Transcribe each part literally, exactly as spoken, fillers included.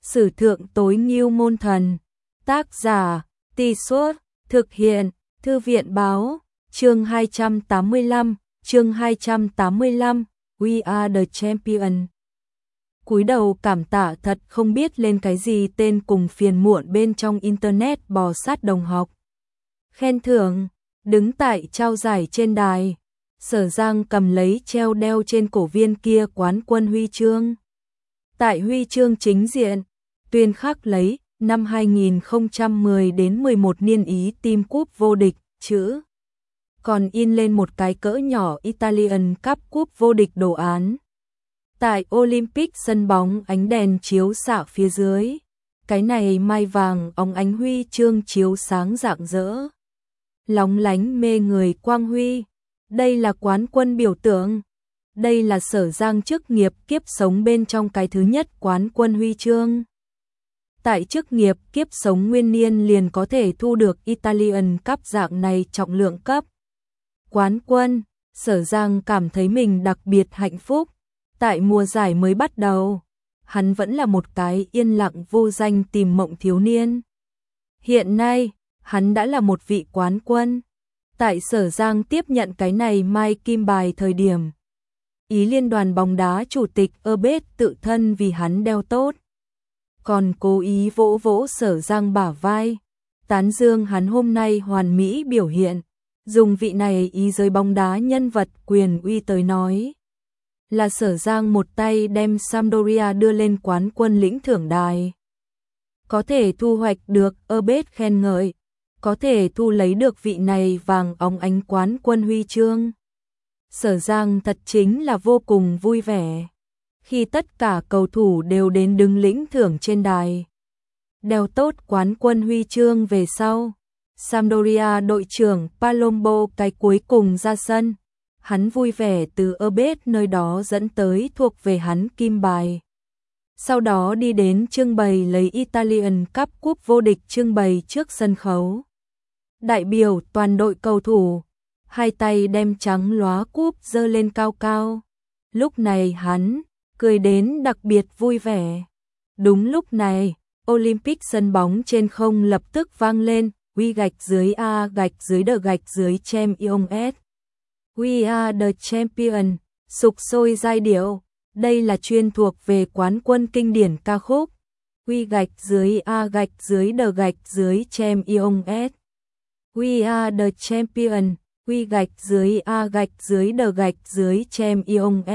Sử thượng tối ngưu môn thần. Tác giả, Tì Suốt, thực hiện, Thư viện báo, chương hai trăm tám mươi lăm, chương hai trăm tám mươi lăm, We are the champion. Cúi đầu cảm tạ thật không biết lên cái gì tên cùng phiền muộn bên trong internet bò sát đồng học. Khen thưởng, đứng tại trao giải trên đài, Sở Giang cầm lấy treo đeo trên cổ viên kia quán quân huy chương. Tại huy chương chính diện, tuyên khắc lấy năm hai nghìn không trăm mười đến mười một niên Ý team cúp vô địch chữ. Còn in lên một cái cỡ nhỏ Italian Cup cúp vô địch đồ án. Tại Olympic sân bóng ánh đèn chiếu xạ phía dưới, cái này mai vàng óng ánh huy chương chiếu sáng rạng rỡ, lóng lánh mê người quang huy. Đây là quán quân biểu tượng. Đây là Sở Giang chức nghiệp kiếp sống bên trong cái thứ nhất quán quân huy chương. Tại chức nghiệp kiếp sống nguyên niên liền có thể thu được Italian Cup dạng này trọng lượng cấp quán quân, Sở Giang cảm thấy mình đặc biệt hạnh phúc. Tại mùa giải mới bắt đầu, hắn vẫn là một cái yên lặng vô danh tìm mộng thiếu niên. Hiện nay, hắn đã là một vị quán quân. Tại Sở Giang tiếp nhận cái này mai kim bài thời điểm, Ý Liên đoàn bóng đá chủ tịch Abed tự thân vì hắn đeo tốt, còn cố ý vỗ vỗ Sở Giang bả vai, tán dương hắn hôm nay hoàn mỹ biểu hiện, dùng vị này ý giới bóng đá nhân vật quyền uy tới nói. Là Sở Giang một tay đem Sampdoria đưa lên quán quân lĩnh thưởng đài. Có thể thu hoạch được Abed khen ngợi, có thể thu lấy được vị này vàng óng ánh quán quân huy chương. Sở Giang thật chính là vô cùng vui vẻ. Khi tất cả cầu thủ đều đến đứng lĩnh thưởng trên đài, đeo tốt quán quân huy chương về sau, Sampdoria đội trưởng Palombo cái cuối cùng ra sân. Hắn vui vẻ từ Abed nơi đó dẫn tới thuộc về hắn kim bài. Sau đó đi đến trưng bày lấy Italian Cup cúp vô địch trưng bày trước sân khấu. Đại biểu toàn đội cầu thủ, hai tay đem trắng lóa cúp giơ lên cao cao. Lúc này hắn cười đến đặc biệt vui vẻ. Đúng lúc này, Olympic sân bóng trên không lập tức vang lên, quy gạch dưới A gạch dưới đờ gạch dưới Champions. We are the champion, sục sôi giai điệu. Đây là chuyên thuộc về quán quân kinh điển ca khúc. Quy gạch dưới A gạch dưới đờ gạch dưới Champions. We are the champion, quy gạch dưới A gạch dưới đờ gạch dưới Champions.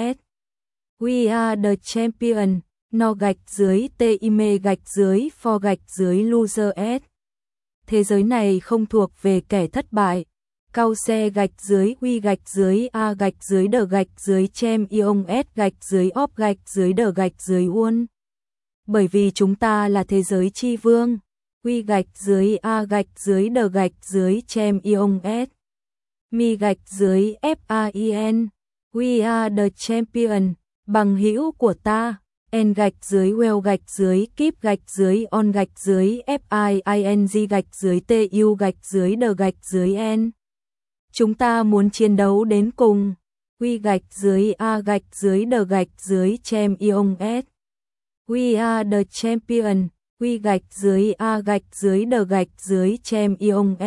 We are the champion, no gạch dưới time gạch dưới for gạch dưới losers. Thế giới này không thuộc về kẻ thất bại. Cao xe gạch dưới quy gạch dưới A gạch dưới đờ gạch dưới Champions gạch dưới óp gạch dưới đờ gạch dưới uôn. Bởi vì chúng ta là thế giới chi vương. Quy gạch dưới A gạch dưới đờ gạch dưới Champions. Mi gạch dưới F-A-I-N. We are the champion, bằng hữu của ta. N gạch dưới well gạch dưới keep gạch dưới on gạch dưới F-I-I-N-G gạch dưới T-U gạch dưới đờ gạch dưới N. Chúng ta muốn chiến đấu đến cùng. Quy gạch dưới A gạch dưới đờ gạch dưới Champions. We are the champion. Quy gạch dưới A gạch dưới đờ gạch dưới Champions.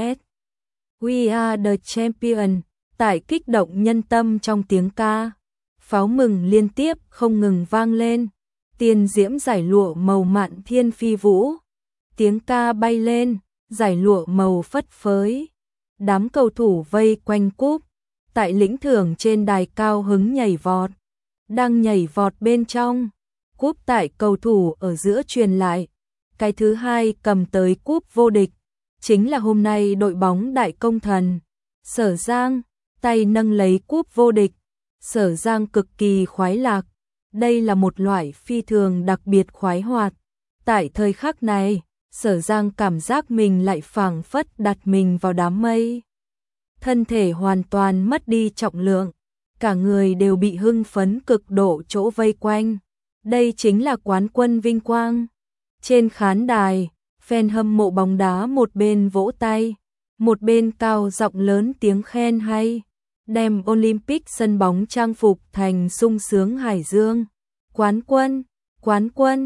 We are the champion. Tại kích động nhân tâm trong tiếng ca, pháo mừng liên tiếp không ngừng vang lên. Tiền diễm giải lụa màu mạn thiên phi vũ. Tiếng ca bay lên, giải lụa màu phất phới. Đám cầu thủ vây quanh cúp, tại lĩnh thưởng trên đài cao hứng nhảy vọt. Đang nhảy vọt bên trong, cúp tại cầu thủ ở giữa truyền lại. Cái thứ hai cầm tới cúp vô địch, chính là hôm nay đội bóng Đại Công Thần. Sở Giang, tay nâng lấy cúp vô địch. Sở Giang cực kỳ khoái lạc. Đây là một loại phi thường đặc biệt khoái hoạt. Tại thời khắc này, Sở Giang cảm giác mình lại phảng phất đặt mình vào đám mây. Thân thể hoàn toàn mất đi trọng lượng, cả người đều bị hưng phấn cực độ chỗ vây quanh. Đây chính là quán quân vinh quang. Trên khán đài, fan hâm mộ bóng đá một bên vỗ tay, một bên cao giọng lớn tiếng khen hay, đem Olympic sân bóng trang phục thành sung sướng hải dương. Quán quân, quán quân,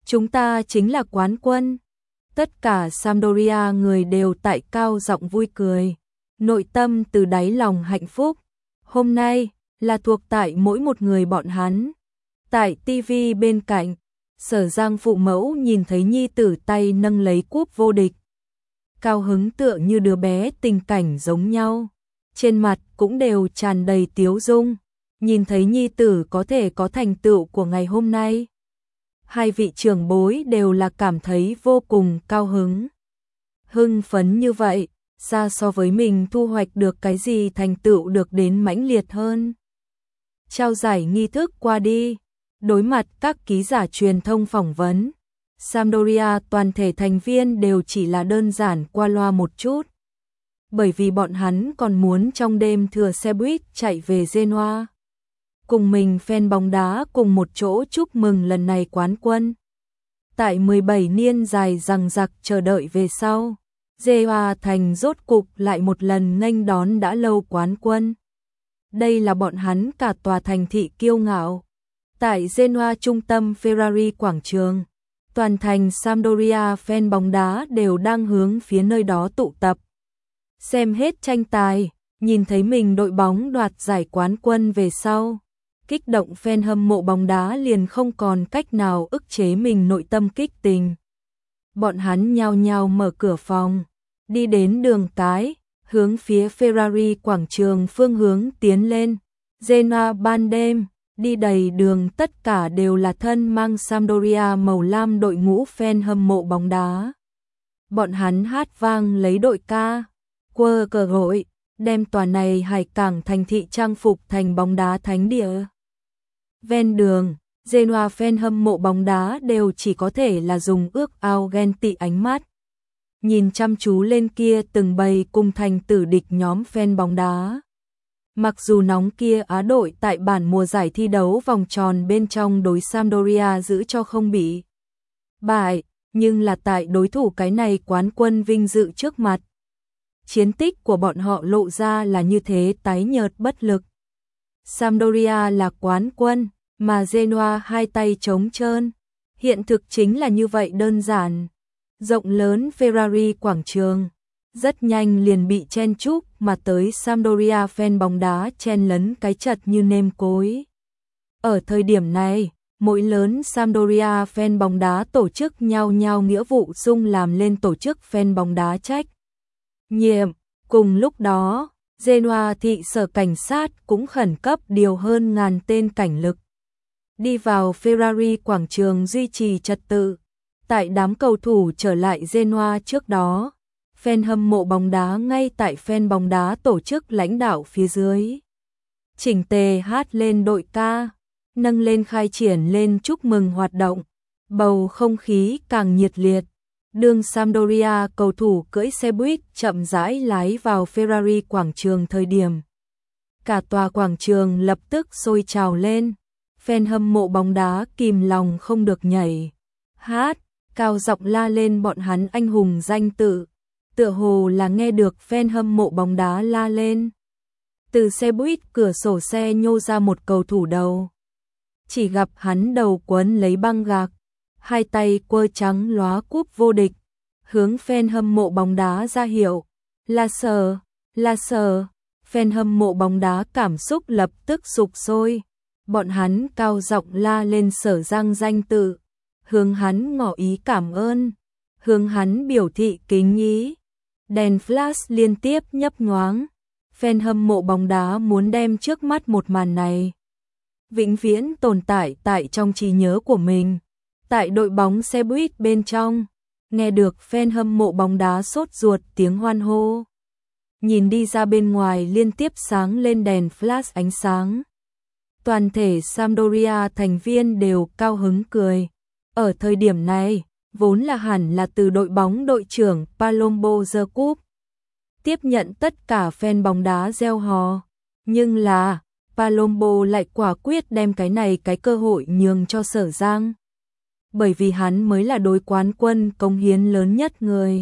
Chúng ta chính là quán quân. Tất cả Sampdoria người đều tại cao giọng vui cười, nội tâm từ đáy lòng hạnh phúc. Hôm nay là thuộc tại mỗi một người bọn hắn. Tại ti vi bên cạnh, Sở Giang phụ mẫu nhìn thấy nhi tử tay nâng lấy cúp vô địch. Cao hứng tựa như đứa bé tình cảnh giống nhau. Trên mặt cũng đều tràn đầy tiếu dung. Nhìn thấy nhi tử có thể có thành tựu của ngày hôm nay. Hai vị trưởng bối đều là cảm thấy vô cùng cao hứng. Hưng phấn như vậy, xa so với mình thu hoạch được cái gì thành tựu được đến mãnh liệt hơn. Trao giải nghi thức qua đi, đối mặt các ký giả truyền thông phỏng vấn, Sampdoria toàn thể thành viên đều chỉ là đơn giản qua loa một chút. Bởi vì bọn hắn còn muốn trong đêm thừa xe buýt chạy về Genoa. Cùng mình fan bóng đá cùng một chỗ chúc mừng lần này quán quân. Tại mười bảy niên dài dằng dặc chờ đợi về sau, Genoa thành rốt cục lại một lần nghênh đón đã lâu quán quân. Đây là bọn hắn cả tòa thành thị kiêu ngạo. Tại Genoa trung tâm Ferrari quảng trường, toàn thành Sampdoria fan bóng đá đều đang hướng phía nơi đó tụ tập. Xem hết tranh tài, nhìn thấy mình đội bóng đoạt giải quán quân về sau. Kích động fan hâm mộ bóng đá liền không còn cách nào ức chế mình nội tâm kích tình. Bọn hắn nhao nhao mở cửa phòng, đi đến đường cái, hướng phía Ferrari quảng trường phương hướng tiến lên. Genoa ban đêm, đi đầy đường tất cả đều là thân mang Sampdoria màu lam đội ngũ fan hâm mộ bóng đá. Bọn hắn hát vang lấy đội ca, quơ cờ hội, đem tòa này hải cảng thành thị trang phục thành bóng đá thánh địa. Ven đường, Genoa fan hâm mộ bóng đá đều chỉ có thể là dùng ước ao ghen tị ánh mắt. Nhìn chăm chú lên kia từng bầy cùng thành tử địch nhóm fan bóng đá. Mặc dù nóng kia Á đội tại bản mùa giải thi đấu vòng tròn bên trong đối Sampdoria giữ cho không bị bại, nhưng là tại đối thủ cái này quán quân vinh dự trước mặt. Chiến tích của bọn họ lộ ra là như thế tái nhợt bất lực. Sampdoria là quán quân, mà Genoa hai tay trống trơn. Hiện thực chính là như vậy đơn giản. Rộng lớn Ferrari quảng trường, rất nhanh liền bị chen chúc mà tới Sampdoria fan bóng đá chen lấn cái chật như nêm cối. Ở thời điểm này, mỗi lớn Sampdoria fan bóng đá tổ chức nhau nhau nghĩa vụ sung làm lên tổ chức fan bóng đá trách nhiệm. Cùng lúc đó, Genoa thị sở cảnh sát cũng khẩn cấp điều hơn ngàn tên cảnh lực. Đi vào Ferrari quảng trường duy trì trật tự. Tại đám cầu thủ trở lại Genoa trước đó, fan hâm mộ bóng đá ngay tại fan bóng đá tổ chức lãnh đạo phía dưới. Chỉnh tề hát lên đội ca, nâng lên khai triển lên chúc mừng hoạt động, bầu không khí càng nhiệt liệt. Đường Sampdoria cầu thủ cưỡi xe buýt chậm rãi lái vào Ferrari quảng trường thời điểm. Cả tòa quảng trường lập tức sôi trào lên, fan hâm mộ bóng đá kìm lòng không được nhảy, hát, cao giọng la lên bọn hắn anh hùng danh tự, tựa hồ là nghe được fan hâm mộ bóng đá la lên. Từ xe buýt cửa sổ xe nhô ra một cầu thủ đầu. Chỉ gặp hắn đầu quấn lấy băng gạc, hai tay quơ trắng lóa cúp vô địch, hướng fan hâm mộ bóng đá ra hiệu, là Sở, là Sở. Fan hâm mộ bóng đá cảm xúc lập tức sục sôi, bọn hắn cao giọng la lên Sở Giang danh tự, hướng hắn ngỏ ý cảm ơn, hướng hắn biểu thị kính ý. Đèn flash liên tiếp nhấp nhoáng, fan hâm mộ bóng đá muốn đem trước mắt một màn này vĩnh viễn tồn tại tại trong trí nhớ của mình. Tại đội bóng xe buýt bên trong, nghe được fan hâm mộ bóng đá sốt ruột tiếng hoan hô. Nhìn đi ra bên ngoài liên tiếp sáng lên đèn flash ánh sáng. Toàn thể Sampdoria thành viên đều cao hứng cười. Ở thời điểm này, vốn là hẳn là từ đội bóng đội trưởng Palombo giơ cúp, tiếp nhận tất cả fan bóng đá reo hò. Nhưng là, Palombo lại quả quyết đem cái này cái cơ hội nhường cho Sở Giang. Bởi vì hắn mới là đối quán quân cống hiến lớn nhất người.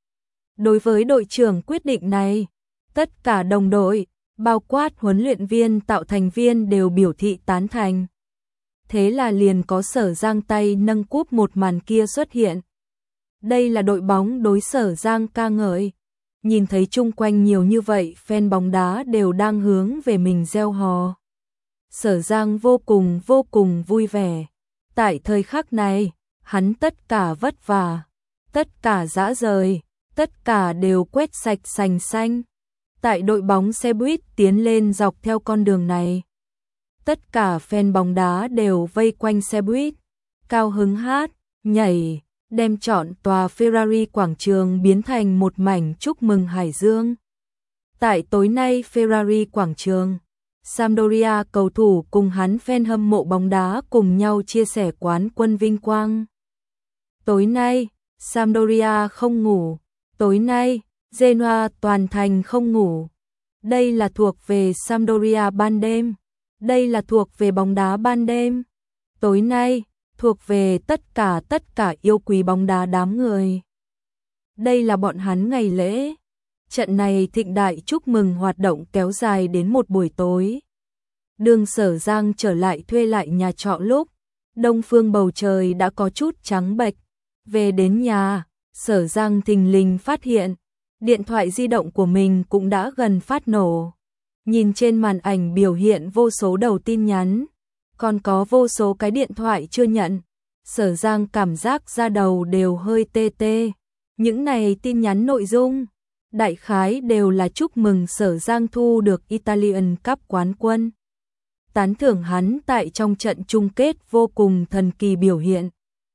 Đối với đội trưởng quyết định này, tất cả đồng đội, bao quát huấn luyện viên tạo thành viên đều biểu thị tán thành. thế là liền có Sở Giang tay nâng cúp một màn kia xuất hiện. Đây là đội bóng đối Sở Giang ca ngợi. Nhìn thấy chung quanh nhiều như vậy, fan bóng đá đều đang hướng về mình reo hò. Sở Giang vô cùng vô cùng vui vẻ. Tại thời khắc này, hắn tất cả vất vả, tất cả dã rời, tất cả đều quét sạch sành xanh. Tại đội bóng xe buýt tiến lên dọc theo con đường này. Tất cả fan bóng đá đều vây quanh xe buýt, cao hứng hát, nhảy, đem trọn tòa Ferrari quảng trường biến thành một mảnh chúc mừng Hải Dương. Tại tối nay Ferrari quảng trường, Sampdoria cầu thủ cùng hắn fan hâm mộ bóng đá cùng nhau chia sẻ quán quân vinh quang. Tối nay, Sampdoria không ngủ. Tối nay, Genoa toàn thành không ngủ. Đây là thuộc về Sampdoria ban đêm. Đây là thuộc về bóng đá ban đêm. Tối nay, thuộc về tất cả tất cả yêu quý bóng đá đám người. Đây là bọn hắn ngày lễ. Trận này thịnh đại chúc mừng hoạt động kéo dài đến một buổi tối. Đường Sở Giang trở lại thuê lại nhà trọ lúc đông phương bầu trời đã có chút trắng bệch. Về đến nhà, Sở Giang thình lình phát hiện điện thoại di động của mình cũng đã gần phát nổ. Nhìn trên màn ảnh biểu hiện vô số đầu tin nhắn, còn có vô số cái điện thoại chưa nhận. Sở Giang cảm giác da đầu đều hơi tê tê. Những này tin nhắn nội dung đại khái đều là chúc mừng Sở Giang thu được Italian Cup quán quân. Tán thưởng hắn tại trong trận chung kết vô cùng thần kỳ biểu hiện.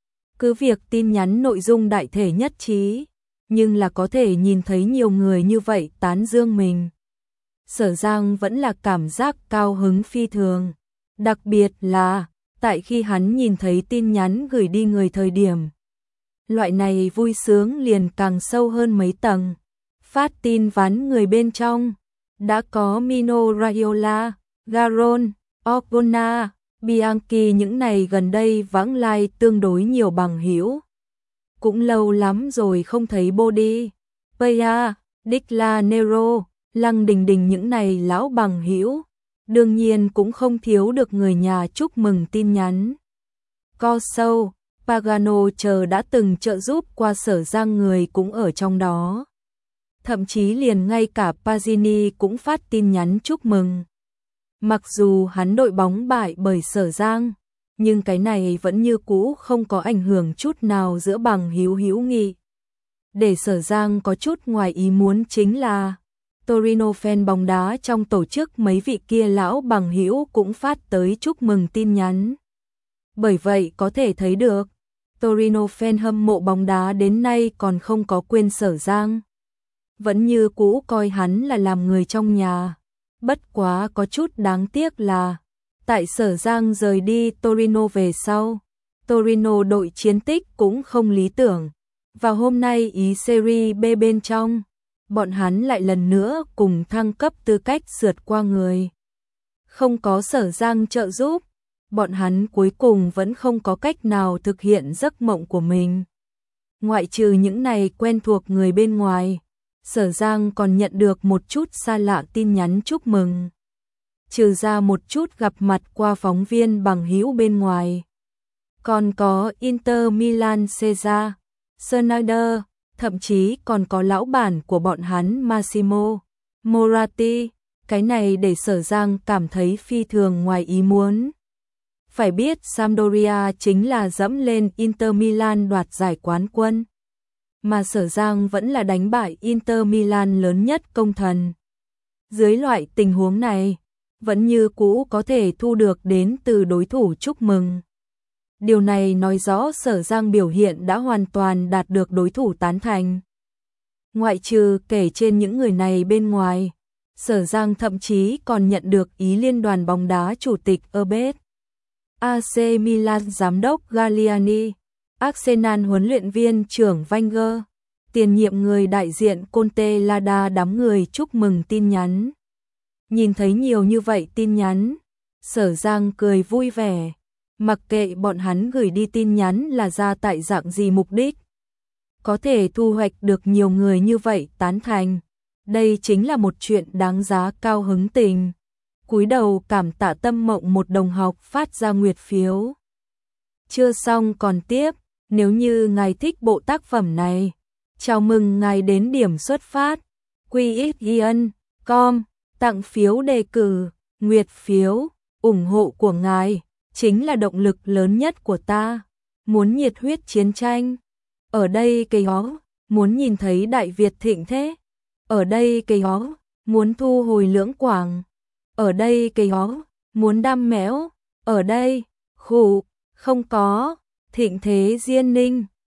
Cứ việc tin nhắn nội dung đại thể nhất trí, nhưng là có thể nhìn thấy nhiều người như vậy tán dương mình. Sở Giang vẫn là cảm giác cao hứng phi thường. Đặc biệt là, tại khi hắn nhìn thấy tin nhắn gửi đi người thời điểm. Loại này vui sướng liền càng sâu hơn mấy tầng. Phát tin ván người bên trong. Đã có Mino Raiola, Garon, Orgona, Bianchi những này gần đây vãng lai tương đối nhiều bằng hữu. Cũng lâu lắm rồi không thấy Body, Paya, Dicla Nero, Lăng Đình Đình những này lão bằng hữu. Đương nhiên cũng không thiếu được người nhà chúc mừng tin nhắn. Co sâu, Pagano chờ đã từng trợ giúp qua Sở Giang người cũng ở trong đó. Thậm chí liền ngay cả Pazini cũng phát tin nhắn chúc mừng. Mặc dù hắn đội bóng bại bởi Sở Giang, nhưng cái này vẫn như cũ không có ảnh hưởng chút nào giữa bằng hữu hữu nghị. Để Sở Giang có chút ngoài ý muốn chính là Torino fan bóng đá trong tổ chức mấy vị kia lão bằng hữu cũng phát tới chúc mừng tin nhắn. Bởi vậy có thể thấy được, Torino fan hâm mộ bóng đá đến nay còn không có quên Sở Giang. Vẫn như cũ coi hắn là làm người trong nhà. Bất quá có chút đáng tiếc là, tại Sở Giang rời đi Torino về sau, Torino đội chiến tích cũng không lý tưởng. Và hôm nay ý Serie B bên trong, bọn hắn lại lần nữa cùng thăng cấp tư cách sượt qua người. Không có Sở Giang trợ giúp, bọn hắn cuối cùng vẫn không có cách nào thực hiện giấc mộng của mình. Ngoại trừ những này quen thuộc người bên ngoài, Sở Giang còn nhận được một chút xa lạ tin nhắn chúc mừng. Trừ ra một chút gặp mặt qua phóng viên bằng hữu bên ngoài. Còn có Inter Milan Cesar, Snyder, thậm chí còn có lão bản của bọn hắn Massimo Moratti. Cái này để Sở Giang cảm thấy phi thường ngoài ý muốn. Phải biết Sampdoria chính là dẫm lên Inter Milan đoạt giải quán quân. Mà Sở Giang vẫn là đánh bại Inter Milan lớn nhất công thần. Dưới loại tình huống này, vẫn như cũ có thể thu được đến từ đối thủ chúc mừng. Điều này nói rõ Sở Giang biểu hiện đã hoàn toàn đạt được đối thủ tán thành. Ngoại trừ kể trên những người này bên ngoài, Sở Giang thậm chí còn nhận được ý liên đoàn bóng đá chủ tịch Herbert, a xê Milan giám đốc Galliani, Arsenal huấn luyện viên trưởng Wenger, tiền nhiệm người đại diện Conte Lada đám người chúc mừng tin nhắn. Nhìn thấy nhiều như vậy tin nhắn, Sở Giang cười vui vẻ, mặc kệ bọn hắn gửi đi tin nhắn là ra tại dạng gì mục đích. Có thể thu hoạch được nhiều người như vậy tán thành, đây chính là một chuyện đáng giá cao hứng tình. cúi đầu cảm tạ Tâm Mộng một đồng học phát ra nguyệt phiếu. Chưa xong còn tiếp, nếu như ngài thích bộ tác phẩm này, chào mừng ngài đến điểm xuất phát quy ích ian chấm com tặng phiếu đề cử, nguyệt phiếu, ủng hộ của ngài chính là động lực lớn nhất của ta. Muốn nhiệt huyết chiến tranh, ở đây cây ó, muốn nhìn thấy Đại Việt thịnh thế, ở đây cây ó, muốn thu hồi Lưỡng Quảng, ở đây cây ó, muốn đam mẽo, ở đây, khủ, không có, thịnh thế Diên Ninh.